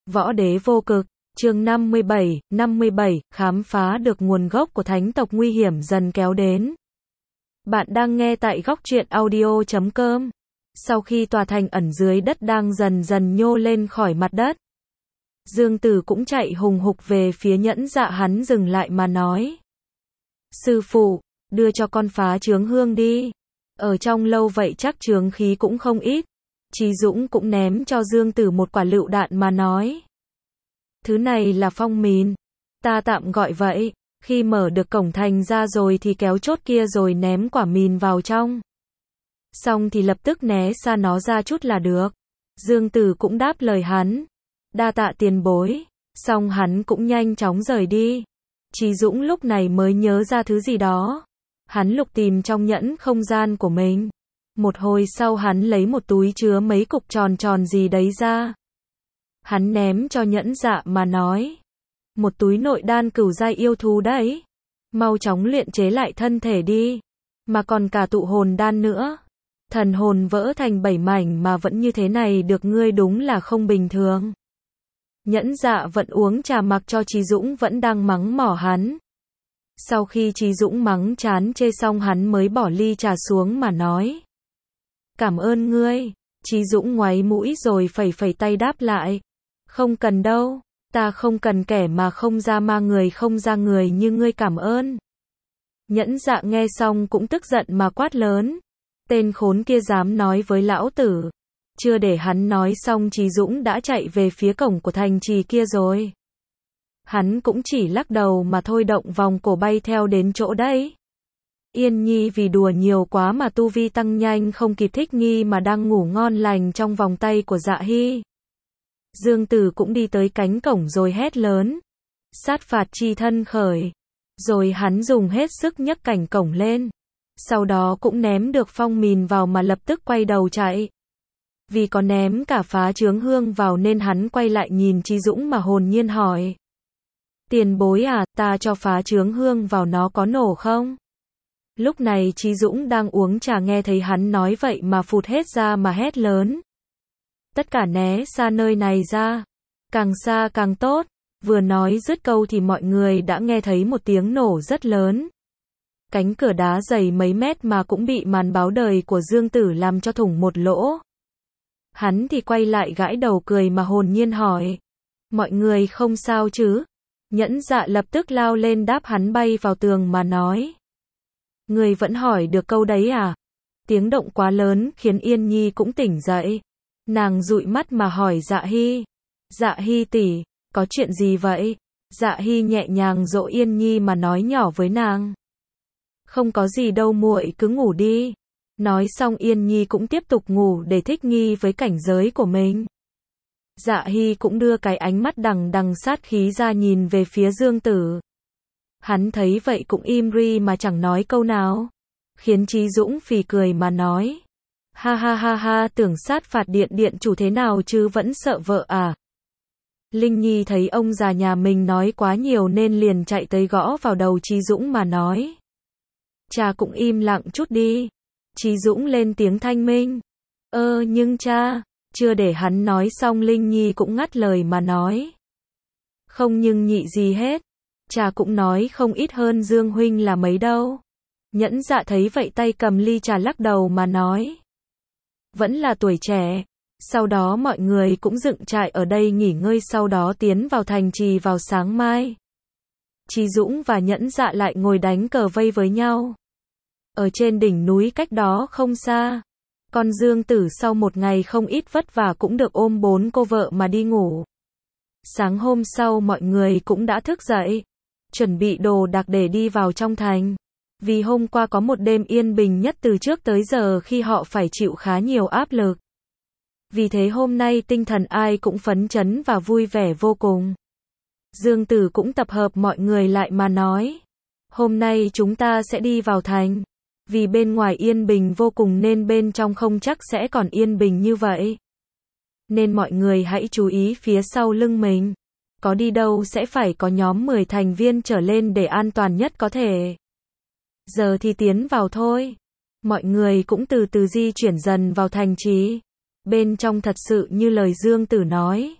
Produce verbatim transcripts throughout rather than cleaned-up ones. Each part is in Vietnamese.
Võ Đế Vô Cực, chương năm mươi bảy, năm mươi bảy, khám phá được nguồn gốc của thánh tộc nguy hiểm dần kéo đến. Bạn đang nghe tại góc truyện audio chấm com. Sau khi tòa thành ẩn dưới đất đang dần dần nhô lên khỏi mặt đất, Dương Tử cũng chạy hùng hục về phía Nhẫn Dạ. Hắn dừng lại mà nói: Sư phụ, đưa cho con phá chướng hương đi. Ở trong lâu vậy chắc chướng khí cũng không ít. Trí Dũng cũng ném cho Dương Tử một quả lựu đạn mà nói: Thứ này là phong mìn, ta tạm gọi vậy. Khi mở được cổng thành ra rồi thì kéo chốt kia rồi ném quả mìn vào trong. Xong thì lập tức né xa nó ra chút là được. Dương Tử cũng đáp lời hắn: Đa tạ tiền bối. Xong hắn cũng nhanh chóng rời đi. Trí Dũng lúc này mới nhớ ra thứ gì đó. Hắn lục tìm trong nhẫn không gian của mình. Một hồi sau hắn lấy một túi chứa mấy cục tròn tròn gì đấy ra. Hắn ném cho Nhẫn Dạ mà nói: Một túi nội đan cửu giai yêu thú đấy. Mau chóng luyện chế lại thân thể đi. Mà còn cả tụ hồn đan nữa. Thần hồn vỡ thành bảy mảnh mà vẫn như thế này được, ngươi đúng là không bình thường. Nhẫn Dạ vẫn uống trà mặc cho Trí Dũng vẫn đang mắng mỏ hắn. Sau khi Trí Dũng mắng chán chê xong hắn mới bỏ ly trà xuống mà nói: Cảm ơn ngươi. Trí Dũng ngoáy mũi rồi phẩy phẩy tay đáp lại: Không cần đâu, ta không cần kẻ mà không ra ma người không ra người như ngươi cảm ơn. Nhẫn Dạ nghe xong cũng tức giận mà quát lớn: Tên khốn kia dám nói với lão tử. Chưa để hắn nói xong Trí Dũng đã chạy về phía cổng của thành trì kia rồi. Hắn cũng chỉ lắc đầu mà thôi, động vòng cổ bay theo đến chỗ đấy. Yên Nhi vì đùa nhiều quá mà tu vi tăng nhanh không kịp thích nghi mà đang ngủ ngon lành trong vòng tay của Dạ Hy. Dương Tử cũng đi tới cánh cổng rồi hét lớn: Sát phạt chi thân khởi. Rồi hắn dùng hết sức nhấc cảnh cổng lên. Sau đó cũng ném được phong mìn vào mà lập tức quay đầu chạy. Vì có ném cả phá chướng hương vào nên hắn quay lại nhìn Trí Dũng mà hồn nhiên hỏi: Tiền bối à, ta cho phá chướng hương vào nó có nổ không? Lúc này Trí Dũng đang uống trà nghe thấy hắn nói vậy mà phụt hết ra mà hét lớn: Tất cả né xa nơi này ra. Càng xa càng tốt. Vừa nói dứt câu thì mọi người đã nghe thấy một tiếng nổ rất lớn. Cánh cửa đá dày mấy mét mà cũng bị màn báo đời của Dương Tử làm cho thủng một lỗ. Hắn thì quay lại gãi đầu cười mà hồn nhiên hỏi: Mọi người không sao chứ? Nhẫn Dạ lập tức lao lên đáp hắn bay vào tường mà nói: Người vẫn hỏi được câu đấy à? Tiếng động quá lớn khiến Yên Nhi cũng tỉnh dậy. Nàng dụi mắt mà hỏi Dạ Hy: Dạ Hy tỷ, có chuyện gì vậy? Dạ Hy nhẹ nhàng dỗ Yên Nhi mà nói nhỏ với nàng: Không có gì đâu muội cứ ngủ đi. Nói xong Yên Nhi cũng tiếp tục ngủ để thích nghi với cảnh giới của mình. Dạ Hy cũng đưa cái ánh mắt đằng đằng sát khí ra nhìn về phía Dương Tử. Hắn thấy vậy cũng im ri mà chẳng nói câu nào. Khiến Trí Dũng phì cười mà nói: Ha ha ha ha, tưởng sát phạt điện điện chủ thế nào chứ vẫn sợ vợ à? Linh Nhi thấy ông già nhà mình nói quá nhiều nên liền chạy tới gõ vào đầu Trí Dũng mà nói: Cha cũng im lặng chút đi. Trí Dũng lên tiếng thanh minh: Ơ nhưng cha. Chưa để hắn nói xong Linh Nhi cũng ngắt lời mà nói: Không nhưng nhị gì hết. Cha cũng nói không ít hơn Dương huynh là mấy đâu. Nhẫn Dạ thấy vậy tay cầm ly trà lắc đầu mà nói: Vẫn là tuổi trẻ. Sau đó mọi người cũng dựng trại ở đây nghỉ ngơi, sau đó tiến vào thành trì vào sáng mai. Trí Dũng và Nhẫn Dạ lại ngồi đánh cờ vây với nhau. Ở trên đỉnh núi cách đó không xa, con Dương Tử sau một ngày không ít vất vả cũng được ôm bốn cô vợ mà đi ngủ. Sáng hôm sau mọi người cũng đã thức dậy, chuẩn bị đồ đạc để đi vào trong thành. Vì hôm qua có một đêm yên bình nhất từ trước tới giờ khi họ phải chịu khá nhiều áp lực. Vì thế hôm nay tinh thần ai cũng phấn chấn và vui vẻ vô cùng. Dương Tử cũng tập hợp mọi người lại mà nói: Hôm nay chúng ta sẽ đi vào thành. Vì bên ngoài yên bình vô cùng nên bên trong không chắc sẽ còn yên bình như vậy. Nên mọi người hãy chú ý phía sau lưng mình. Có đi đâu sẽ phải có nhóm mười thành viên trở lên để an toàn nhất có thể. Giờ thì tiến vào thôi. Mọi người cũng từ từ di chuyển dần vào thành trì. Bên trong thật sự như lời Dương Tử nói.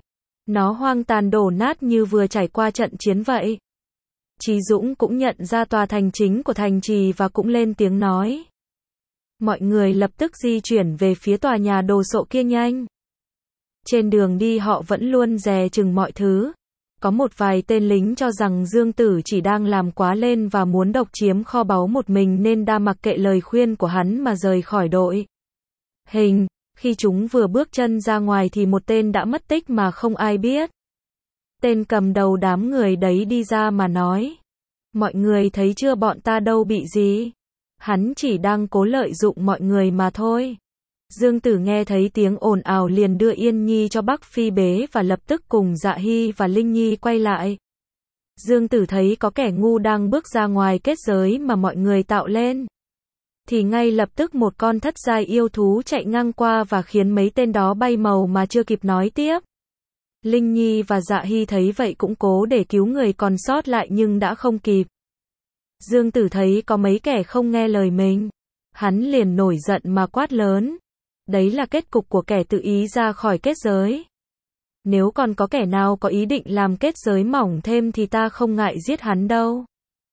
Nó hoang tàn đổ nát như vừa trải qua trận chiến vậy. Trí Dũng cũng nhận ra tòa thành chính của thành trì và cũng lên tiếng nói. Mọi người lập tức di chuyển về phía tòa nhà đồ sộ kia nhanh. Trên đường đi họ vẫn luôn dè chừng mọi thứ. Có một vài tên lính cho rằng Dương Tử chỉ đang làm quá lên và muốn độc chiếm kho báu một mình nên đã mặc kệ lời khuyên của hắn mà rời khỏi đội hình. Khi chúng vừa bước chân ra ngoài thì một tên đã mất tích mà không ai biết. Tên cầm đầu đám người đấy đi ra mà nói. Mọi người thấy chưa, bọn ta đâu bị gì. Hắn chỉ đang cố lợi dụng mọi người mà thôi. Dương Tử nghe thấy tiếng ồn ào liền đưa Yên Nhi cho Bắc Phi bế và lập tức cùng Dạ Hy và Linh Nhi quay lại. Dương Tử thấy có kẻ ngu đang bước ra ngoài kết giới mà mọi người tạo lên. Thì ngay lập tức một con thất giai yêu thú chạy ngang qua và khiến mấy tên đó bay màu mà chưa kịp nói tiếp. Linh Nhi và Dạ Hy thấy vậy cũng cố để cứu người còn sót lại nhưng đã không kịp. Dương Tử thấy có mấy kẻ không nghe lời mình. Hắn liền nổi giận mà quát lớn. Đấy là kết cục của kẻ tự ý ra khỏi kết giới. Nếu còn có kẻ nào có ý định làm kết giới mỏng thêm thì ta không ngại giết hắn đâu.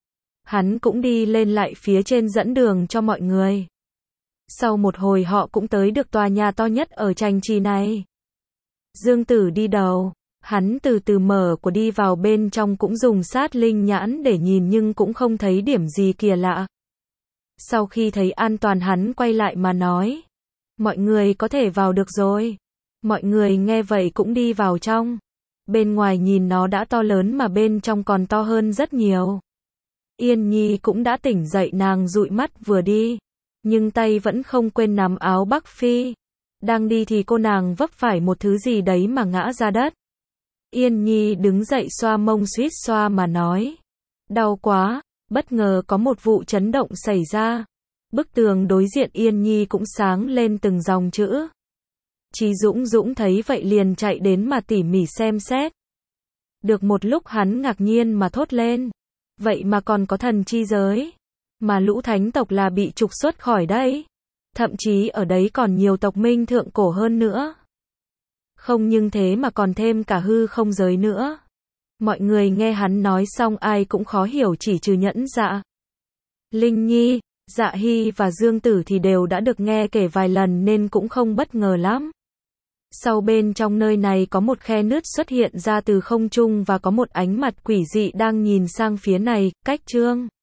Hắn cũng đi lên lại phía trên dẫn đường cho mọi người. Sau một hồi họ cũng tới được tòa nhà to nhất ở thành trì này. Dương Tử đi đầu. Hắn từ từ mở của đi vào bên trong cũng dùng sát linh nhãn để nhìn nhưng cũng không thấy điểm gì kỳ lạ. Sau khi thấy an toàn hắn quay lại mà nói. Mọi người có thể vào được rồi. Mọi người nghe vậy cũng đi vào trong. Bên ngoài nhìn nó đã to lớn mà bên trong còn to hơn rất nhiều. Yên Nhi cũng đã tỉnh dậy, nàng dụi mắt vừa đi. Nhưng tay vẫn không quên nắm áo Bắc Phi. Đang đi thì cô nàng vấp phải một thứ gì đấy mà ngã ra đất. Yên Nhi đứng dậy xoa mông suýt xoa mà nói. Đau quá, bất ngờ có một vụ chấn động xảy ra. Bức tường đối diện Yên Nhi cũng sáng lên từng dòng chữ. Trí Dũng Dũng thấy vậy liền chạy đến mà tỉ mỉ xem xét. Được một lúc hắn ngạc nhiên mà thốt lên. Vậy mà còn có thần chi giới. Mà lũ thánh tộc là bị trục xuất khỏi đấy. Thậm chí ở đấy còn nhiều tộc minh thượng cổ hơn nữa. Không nhưng thế mà còn thêm cả hư không giới nữa. Mọi người nghe hắn nói xong ai cũng khó hiểu chỉ trừ Nhẫn Dạ. Linh Nhi, Dạ Hy và Dương Tử thì đều đã được nghe kể vài lần nên cũng không bất ngờ lắm. Sau bên trong nơi này có một khe nứt xuất hiện ra từ không trung và có một ánh mặt quỷ dị đang nhìn sang phía này, cách Trương